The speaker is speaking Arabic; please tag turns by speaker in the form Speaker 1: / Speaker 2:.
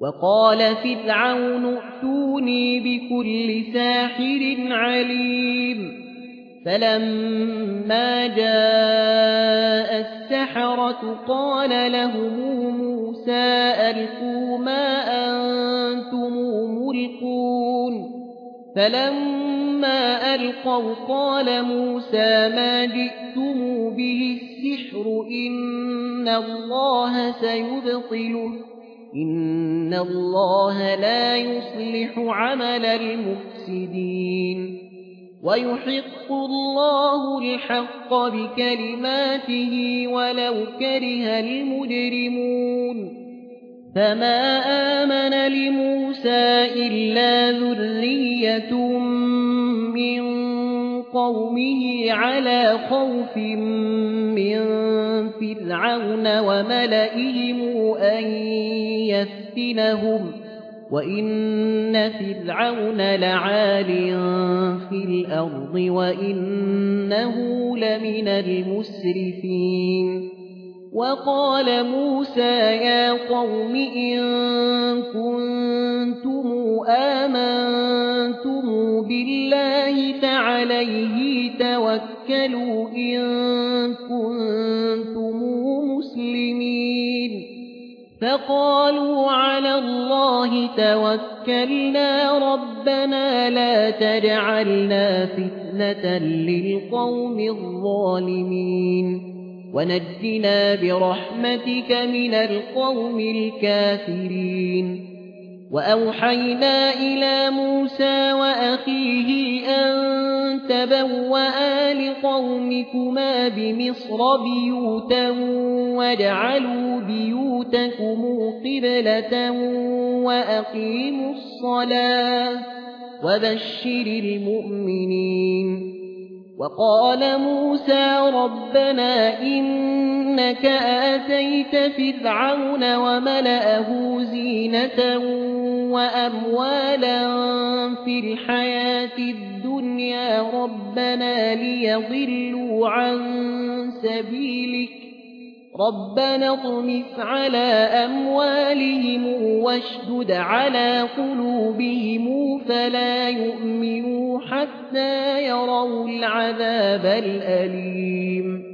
Speaker 1: وقال فرعون ائتوني بكل ساحر عليم فلما جاء السحرة قال لهم موسى ألقوا ما أنتم ملقون فلما ألقوا قال موسى ما جئتم به السحر إن الله سيبطله إن الله لا يصلح عمل المفسدين ويحق الله الحق بكلماته ولو كره المجرمون فما آمن لموسى إلا ذرية من قومه على خوف من فرعون وملئهم أن يفتنهم وإن فرعون لعال في الأرض وإنه لمن المسرفين وقال موسى يا قوم إن كنتم آمنتم بالله فعليه توكلوا إن كنتم مسلمين فقالوا على الله توكلنا ربنا لا تجعلنا فتنة للقوم الظالمين ونجنا برحمتك من القوم الكافرين وأوحينا إلى موسى وأخيه أن تبوأ لقومكما بمصر بيوتا واجعلوا بيوتكم قبلة وأقيموا الصلاة وبشر المؤمنين وقال موسى ربنا إنك آتيت فرعون وملأه زينة وأموالا في الحياة الدنيا ربنا ليضلوا عن سبيلك ربنا اطمس على أموالهم واشدد على قلوبهم فلا يؤمنوا حتى يروا العذاب الأليم